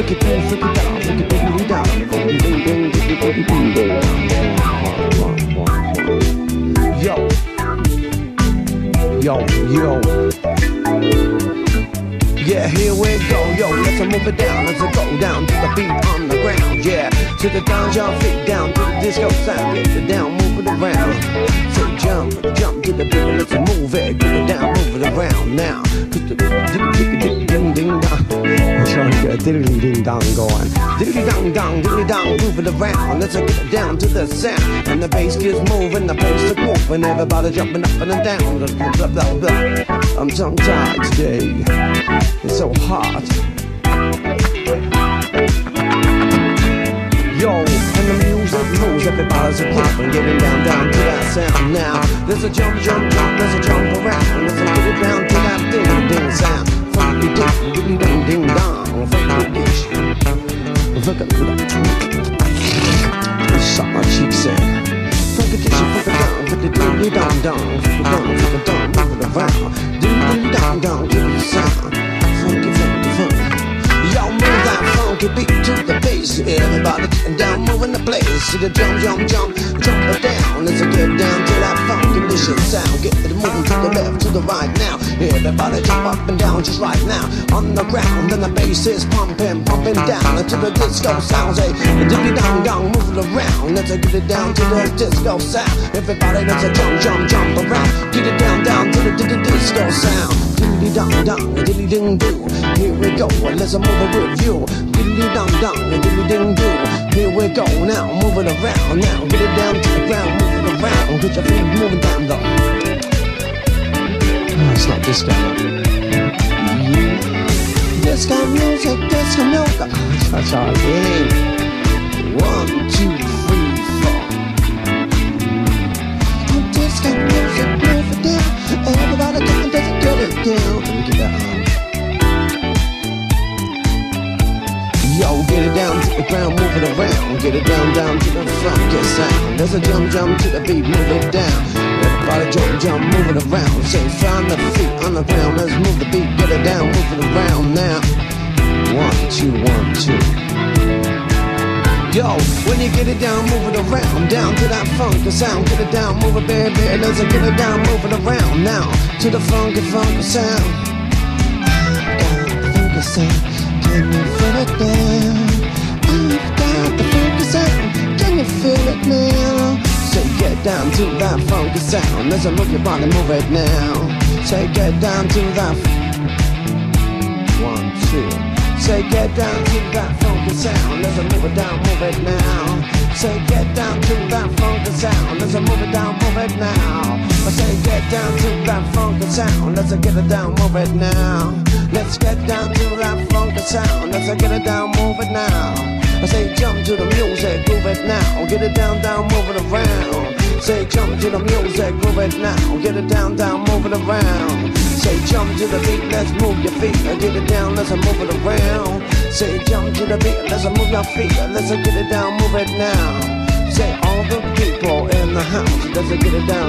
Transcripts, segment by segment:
Freak it down, freak it down, freak it down, freak it down. Yo. Yeah, here we go, yo, let's move it down, let's go down to the beat on the ground, yeah. To the down, jump, feet down to the disco sound, get it down, move it around. So jump to the beat, let's move it, get it down, move it around now. Put the ding ding dong. I'm trying to get a diddly ding dong going. Diddly dong, move it around. Let's get it down to the sound. And the bass gets moving, the bass is moving, everybody jumping up and down. Blah, blah, blah. I'm tongue tied today. It's so hot. Yo, and the music moves, everybody's a clapping, getting down to that sound now. There's a jump, there's a jump around. Let's get it down to that ding sound. Funky ding ding dong, funky dish. Look at that. Suck my cheeks in. Funky dish, funky ding dong dong, funky dong, move it around. Ding dong, give it a sound. Funky. Yo, move that funky beat to the bass. Everybody getting down, moving the place. To the jump it down. Let's get down to that funky delicious sound. Get it moving to the left, to the right now. Everybody jump up and down just right now. On the ground, and the bass is pumping down to the disco sound. Say, diggy dong, move it around. Let's get it down to the disco sound. Everybody, let's jump around. Get it down to the disco sound. Diddly dong, diddly ding do. Here we go, let's move it with you. Diddly dong, diddly ding do. Here we go now, move it around now. Get it down to the ground, move it around. Get your feet moving down though. Oh, it's not disco. Disco music, disco music. That's our game. 1, 2, 3, 4. Disco music, move it down. Everybody get it down. Let me get that Yo, get it down to the ground, move it around. Get it down to the funky sound. There's a jump to the beat, move it down. Everybody jump, move it around. Say, find the feet on the ground. Let's move the beat, get it down, move it around now. 1, 2, 1, 2. Yo, when you get it down, move it around. Down to that funky sound. Get it down, move it, baby. Let's get it down, move it around now. To the funky sound. Got the funky sound. Can you feel it now? I've got the funky sound. Can you feel it now? Say get down to that funky sound. Let's move your body, move it now. Say get down to that 1, 2. Say get down to that funky sound. Let's move it down, move it now. Say get down to that funky sound. Let's move it down, move it now. I say get down to that funky sound. Let's get it down, move it now. Let's get down to that funky sound. Let's get it down, move it now. I say jump to the music, groove it now. Get it down, move it around. Say jump to the music, groove it now. Get it down, move it around. Say jump to the beat, let's move your feet. Get it down, let's move it around. Say jump to the beat, let's move your feet. Let's get it down, move it now. Say all the people in the house, let's get it down.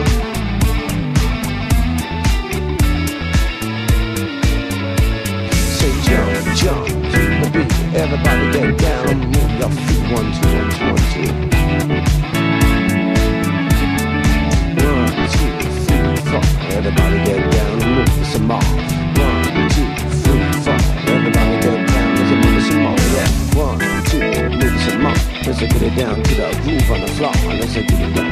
Say jump to the beat. Everybody get down, move your feet. 1, 2, 1, 2, 1, 2. 1, 2, 3, 4. Everybody get down and move some more. 1, 2, 3, 4. Everybody get down, let's move some more. Yeah, 1, 2, move some more. Let's get it down to the groove on the floor. Let's get it down.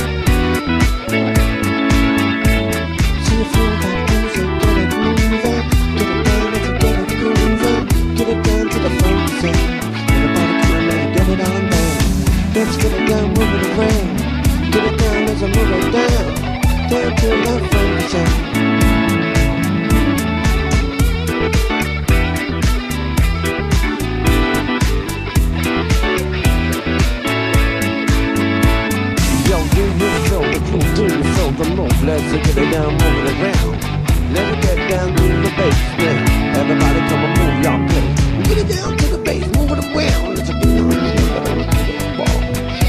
See you feel that music, get it moving. Get it down, let's get it grooving. Get it down to the funky sound. Everybody come on, let's get it on down. Let's get it down, move it around. Get it down, let's move it down. Down to the funky sound. Yo, do you feel the groove? Do you feel the move? Let's get it down, move it around. Let's get down to the bass now. Everybody come and move your place. Get it down to the bass, move it around. Let's get it down to the ball.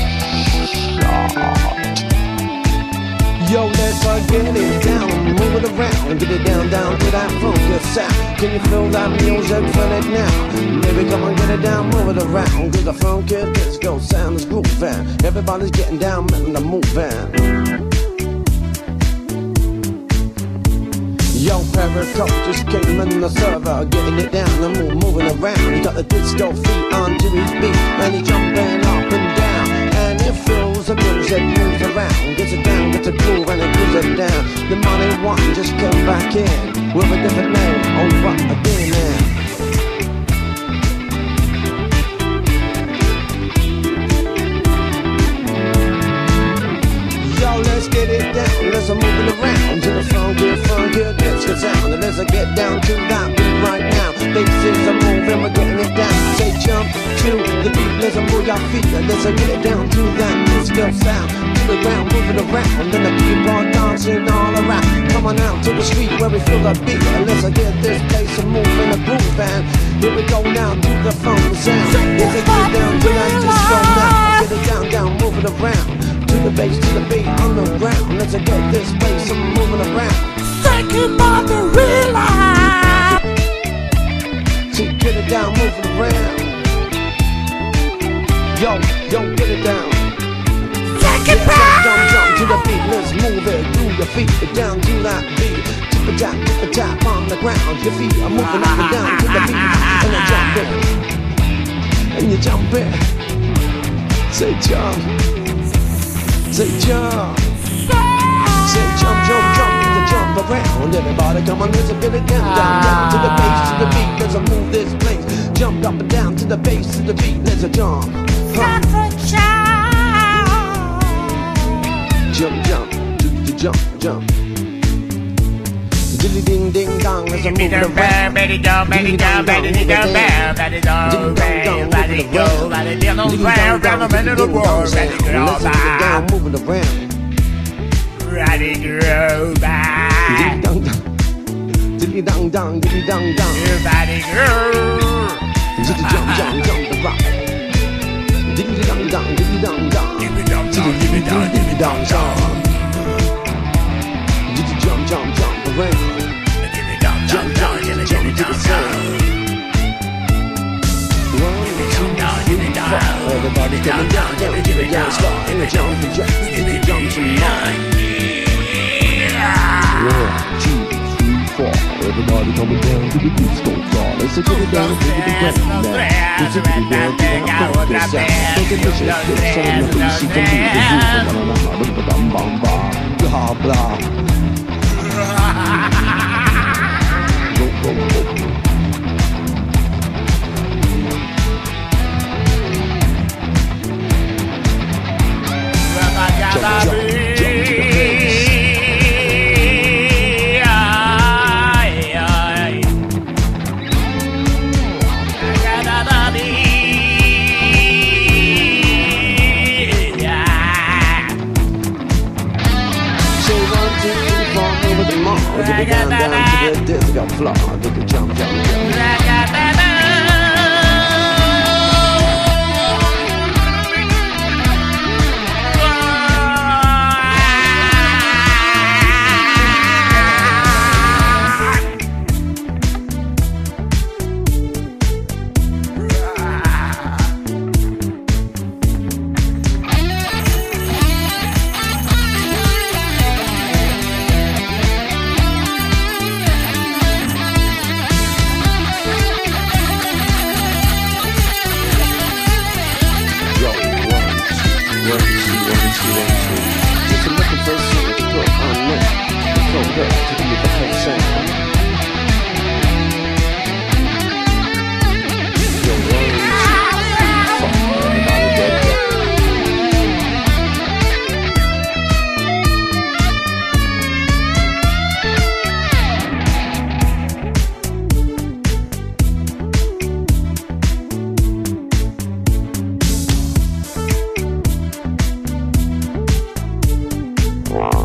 Yo, let's get it down, move it around. Get it down to that funky sound. Can you feel that music? Feel it now. Baby, come on, get it down, move it around. Cause the funky disco sound is grooving. Everybody's getting down, making the moving. Yo, Perico just came in the server, getting it down and moving around. He got the disco feet onto his beat, and he's jumping up and down. And it feels the music moves around, gets it down, gets a groove, and it moves it down. The money one just came back in with a different name, over again now. Let's get it down, let's move it around to the funky disco sound. And let's get down to that beat right now. Faces are moving, we're getting it down. Say jump to the beat, let's move your feet. And let's get it down to that disco sound. To the ground, moving around, and the people are dancing all around. Come on out to the street where we feel the beat. And let's get this place and move in the groove. And here we go now to the funky sound. Let's get down to that disco now. Get it down, down, move it around. To the bass, to the beat on the ground. Let's get this bass, I'm moving around. Thank you for the real life. So get it down, moving around. Yo, get it down. Take it back. Jump to the beat, let's move it. Do your feet down to that beat. Tip a tap on the ground. Your feet are moving up and down to the beat. And you jump it. And you jump it. Say jump. Say jump, say jump, jump around. Everybody come on, let's get it down, down to the bass, to the beat. Let's move this place. Jump up and down to the bass, to the beat. Let's jump. Jump. Dilly ding ding dong, let's move it around. Dilly dong dong, move it around. Dilly dong dong, move it around. Let's get it down, move it around. Ready to roll back. Dilly dong dong, dilly dong dong. Everybody go. Jump the rock. Dilly dong dong, dilly dong dong. Dilly dong dong, dilly dong dong. Jump around. Jump to the sound. 1, 2, 3, 4. Everybody coming down to the dance floor. And the jump tonight. 1, 2, 3, 4. Everybody coming down to the disco floor. Let's get it down to the ground now. Let's get it down to the funky sound. Take a picture, get some of the music from the blah blah. Go. Get it down to the disco floor. Get it jump. Just looking for something to put on next. So good to be the whole sound. Yo, 1, 2, 3, 4. Everybody get it. Wow.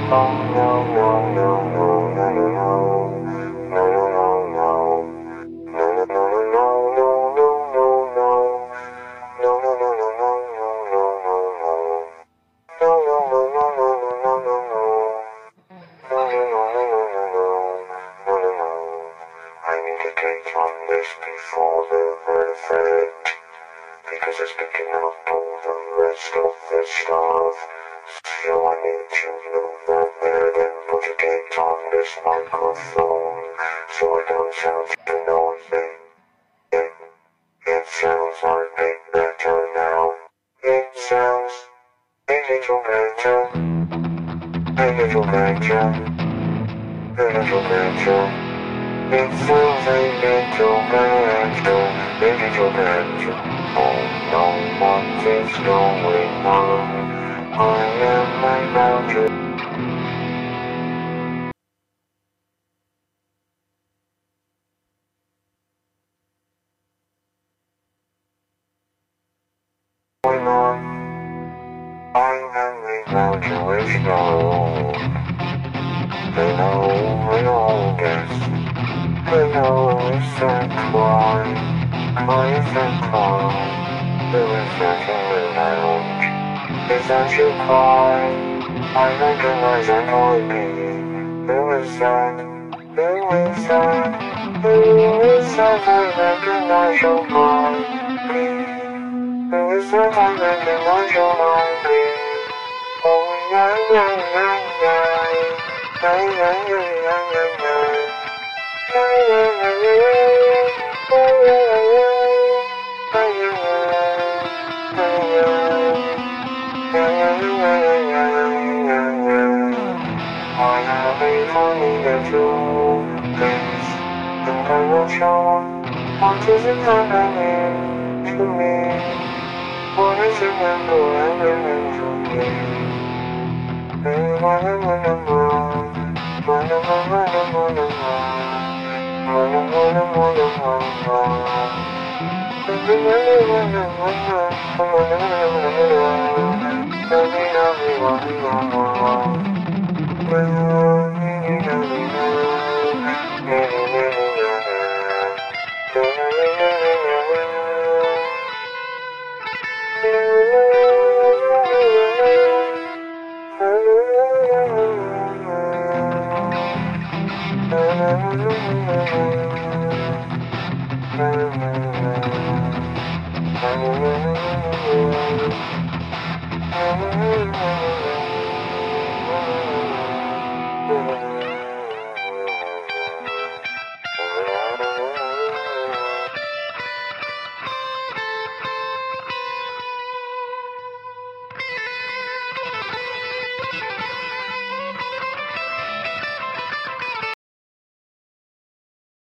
Take on this before the verdict, because it's picking up all the rest of the stuff. So I need to move that bed and put a gate on this microphone, so I don't sound too noisy. It sounds like it better now. It sounds a little better, a little better, a little better. It sounds a little better, a little better. Oh no, what is going on? I am about to going on. I am about to explode. Hello, guess. Hello, is that why? Why is that call? Who is that in the lounge? Is that your car? I recognize that voice. Who is that? Who is that? Who is that? I recognize your voice. Who is that? I recognize your voice. Oh yeah, yeah, yeah, yeah. Yeah, yeah, yeah, yeah, yeah, yeah. I have a funny little place, and I will show what is it happening to me. What is it happening to me?